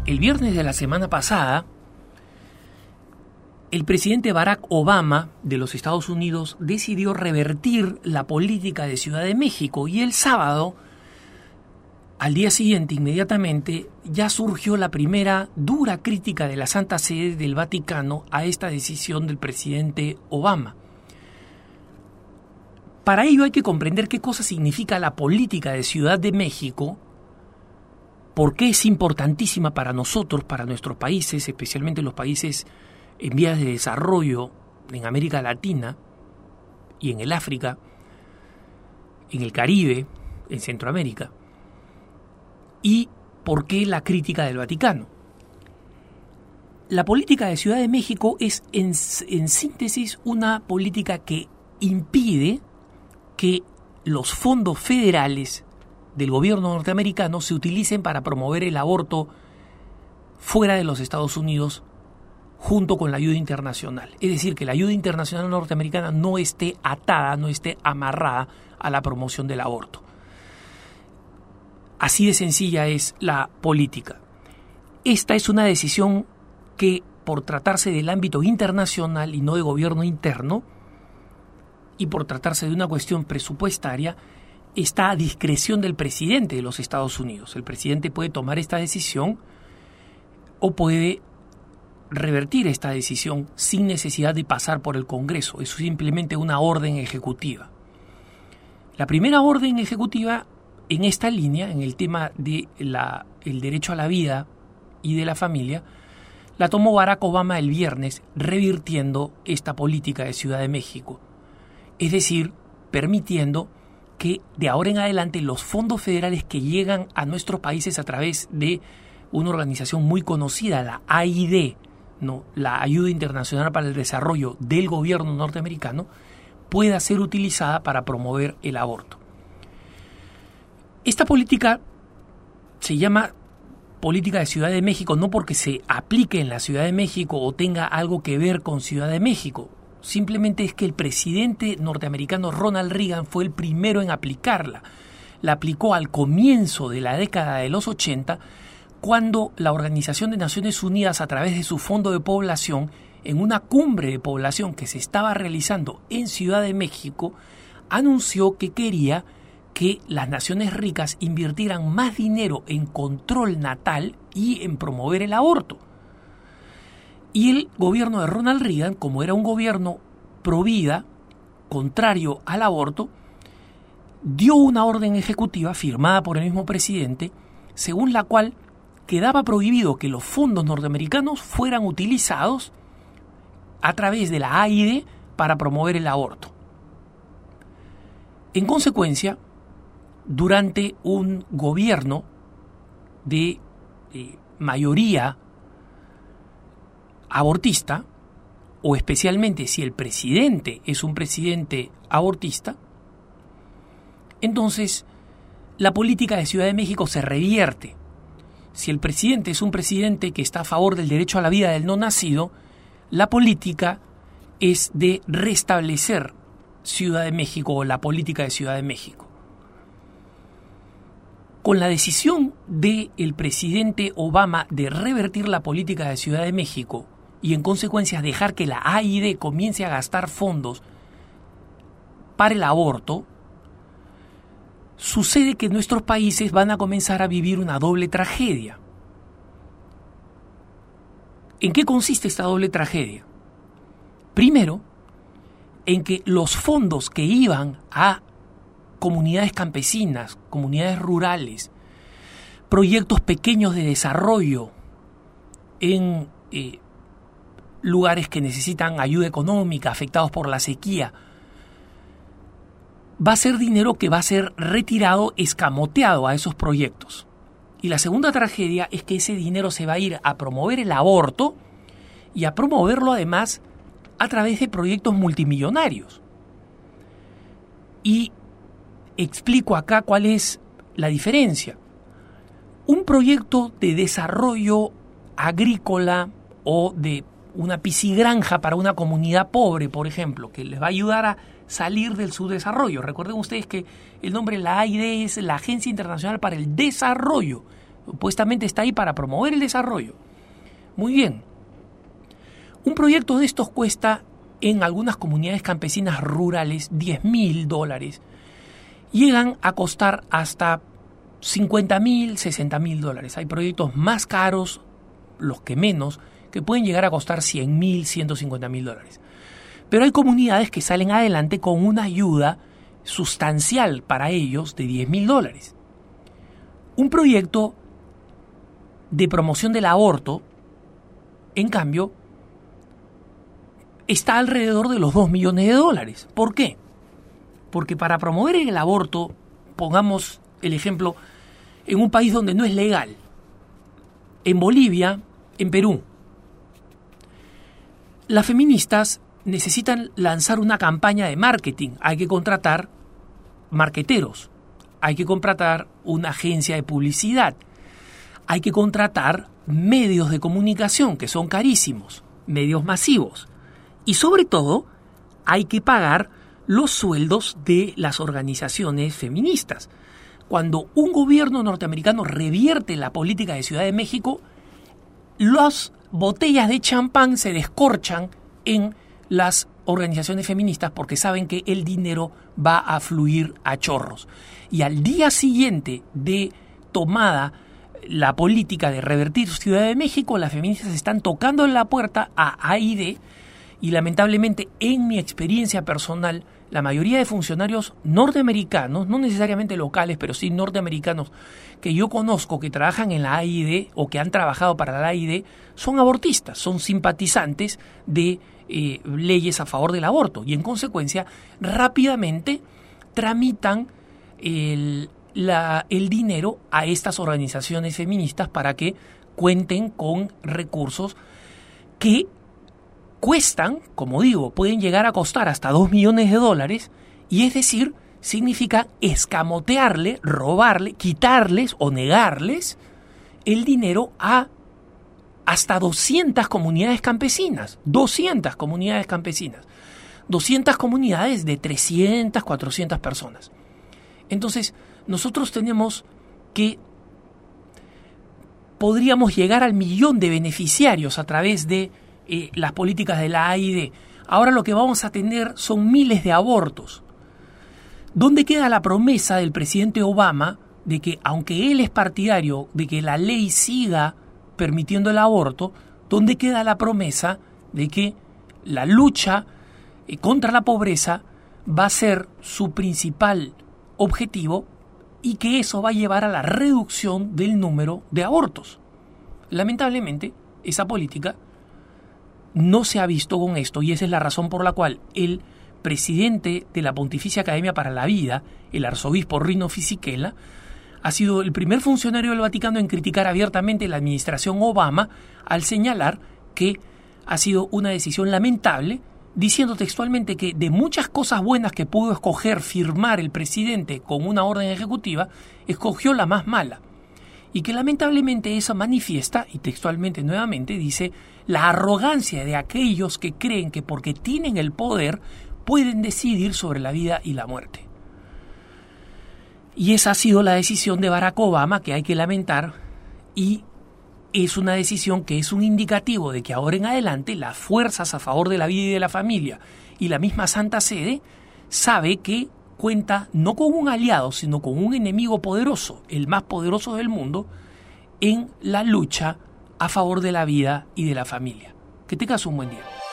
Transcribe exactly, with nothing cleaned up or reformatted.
El viernes de la semana pasada, el presidente Barack Obama de los Estados Unidos decidió revertir la política de Ciudad de México y el sábado, al día siguiente, inmediatamente, ya surgió la primera dura crítica de la Santa Sede del Vaticano a esta decisión del presidente Obama. Para ello hay que comprender qué cosa significa la política de Ciudad de México, por qué es importantísima para nosotros, para nuestros países, especialmente los países en vías de desarrollo en América Latina y en el África, en el Caribe, en Centroamérica, y por qué la crítica del Vaticano. La política de Ciudad de México es, en, en síntesis, una política que impide que los fondos federales del gobierno norteamericano se utilicen para promover el aborto fuera de los Estados Unidos junto con la ayuda internacional. Es decir, que la ayuda internacional norteamericana no esté atada, no esté amarrada a la promoción del aborto. Así de sencilla es la política. Esta es una decisión que, por tratarse del ámbito internacional y no de gobierno interno, y por tratarse de una cuestión presupuestaria, está a discreción del presidente de los Estados Unidos. El presidente puede tomar esta decisión o puede revertir esta decisión sin necesidad de pasar por el Congreso. Es simplemente una orden ejecutiva. La primera orden ejecutiva en esta línea, en el tema del de derecho a la vida y de la familia, la tomó Barack Obama el viernes, revirtiendo esta política de Ciudad de México. Es decir, permitiendo que de ahora en adelante los fondos federales que llegan a nuestros países a través de una organización muy conocida, la A I D, ¿no?, la Ayuda Internacional para el Desarrollo del gobierno norteamericano, pueda ser utilizada para promover el aborto. Esta política se llama política de Ciudad de México no porque se aplique en la Ciudad de México o tenga algo que ver con Ciudad de México. Simplemente es que el presidente norteamericano Ronald Reagan fue el primero en aplicarla. La aplicó al comienzo de la década de los ochenta, cuando la Organización de Naciones Unidas, a través de su Fondo de Población, en una cumbre de población que se estaba realizando en Ciudad de México, anunció que quería que las naciones ricas invirtieran más dinero en control natal y en promover el aborto. Y el gobierno de Ronald Reagan, como era un gobierno pro vida, contrario al aborto, dio una orden ejecutiva firmada por el mismo presidente, según la cual quedaba prohibido que los fondos norteamericanos fueran utilizados a través de la A I D para promover el aborto. En consecuencia, durante un gobierno de eh, mayoría abortista, o especialmente si el presidente es un presidente abortista, entonces la política de Ciudad de México se revierte. Si el presidente es un presidente que está a favor del derecho a la vida del no nacido, la política es de restablecer Ciudad de México o la política de Ciudad de México. Con la decisión del presidente Obama de revertir la política de Ciudad de México y en consecuencia dejar que la A I D comience a gastar fondos para el aborto, sucede que nuestros países van a comenzar a vivir una doble tragedia. ¿En qué consiste esta doble tragedia? Primero, en que los fondos que iban a comunidades campesinas, comunidades rurales, proyectos pequeños de desarrollo en eh, lugares que necesitan ayuda económica, afectados por la sequía, va a ser dinero que va a ser retirado, escamoteado a esos proyectos. Y la segunda tragedia es que ese dinero se va a ir a promover el aborto y a promoverlo además a través de proyectos multimillonarios. Y explico acá cuál es la diferencia. Un proyecto de desarrollo agrícola o de una piscigranja para una comunidad pobre, por ejemplo, que les va a ayudar a salir del subdesarrollo. Recuerden ustedes que el nombre de la A I D es la Agencia Internacional para el Desarrollo. Supuestamente está ahí para promover el desarrollo. Muy bien. Un proyecto de estos cuesta en algunas comunidades campesinas rurales diez mil dólares. Llegan a costar hasta cincuenta mil, sesenta mil dólares. Hay proyectos más caros, los que menos, que pueden llegar a costar cien mil, ciento cincuenta mil dólares. Pero hay comunidades que salen adelante con una ayuda sustancial para ellos de diez mil dólares. Un proyecto de promoción del aborto, en cambio, está alrededor de los dos millones de dólares. ¿Por qué? Porque para promover el aborto, pongamos el ejemplo, en un país donde no es legal, en Bolivia, en Perú, las feministas necesitan lanzar una campaña de marketing. Hay que contratar marqueteros, hay que contratar una agencia de publicidad, hay que contratar medios de comunicación que son carísimos, medios masivos, y sobre todo hay que pagar los sueldos de las organizaciones feministas. Cuando un gobierno norteamericano revierte la política de Ciudad de México, las botellas de champán se descorchan en las organizaciones feministas porque saben que el dinero va a fluir a chorros. Y al día siguiente de tomada la política de revertir Ciudad de México, las feministas están tocando en la puerta a A I D y lamentablemente, en mi experiencia personal, la mayoría de funcionarios norteamericanos, no necesariamente locales, pero sí norteamericanos, que yo conozco que trabajan en la A I D o que han trabajado para la A I D, son abortistas, son simpatizantes de eh, leyes a favor del aborto y en consecuencia rápidamente tramitan el, la, el dinero a estas organizaciones feministas para que cuenten con recursos que cuestan, como digo, pueden llegar a costar hasta dos millones de dólares, y es decir, significa escamotearle, robarle, quitarles o negarles el dinero a hasta doscientas comunidades campesinas, doscientas comunidades campesinas, doscientas comunidades de trescientas, cuatrocientas personas. Entonces, nosotros tenemos que podríamos llegar al millón de beneficiarios a través de Eh, las políticas de la A I D. Ahora lo que vamos a tener son miles de abortos. ¿Dónde queda la promesa del presidente Obama de que, aunque él es partidario de que la ley siga permitiendo el aborto, dónde queda la promesa de que la lucha eh, contra la pobreza va a ser su principal objetivo y que eso va a llevar a la reducción del número de abortos? Lamentablemente, esa política no se ha visto con esto, y esa es la razón por la cual el presidente de la Pontificia Academia para la Vida, el arzobispo Rino Fisichella, ha sido el primer funcionario del Vaticano en criticar abiertamente la administración Obama al señalar que ha sido una decisión lamentable, diciendo textualmente que de muchas cosas buenas que pudo escoger firmar el presidente con una orden ejecutiva, escogió la más mala. Y que lamentablemente eso manifiesta, y textualmente nuevamente dice, la arrogancia de aquellos que creen que porque tienen el poder pueden decidir sobre la vida y la muerte. Y esa ha sido la decisión de Barack Obama, que hay que lamentar, y es una decisión que es un indicativo de que ahora en adelante las fuerzas a favor de la vida y de la familia y la misma Santa Sede sabe que cuenta no con un aliado, sino con un enemigo poderoso, el más poderoso del mundo, en la lucha a favor de la vida y de la familia. Que tengas un buen día.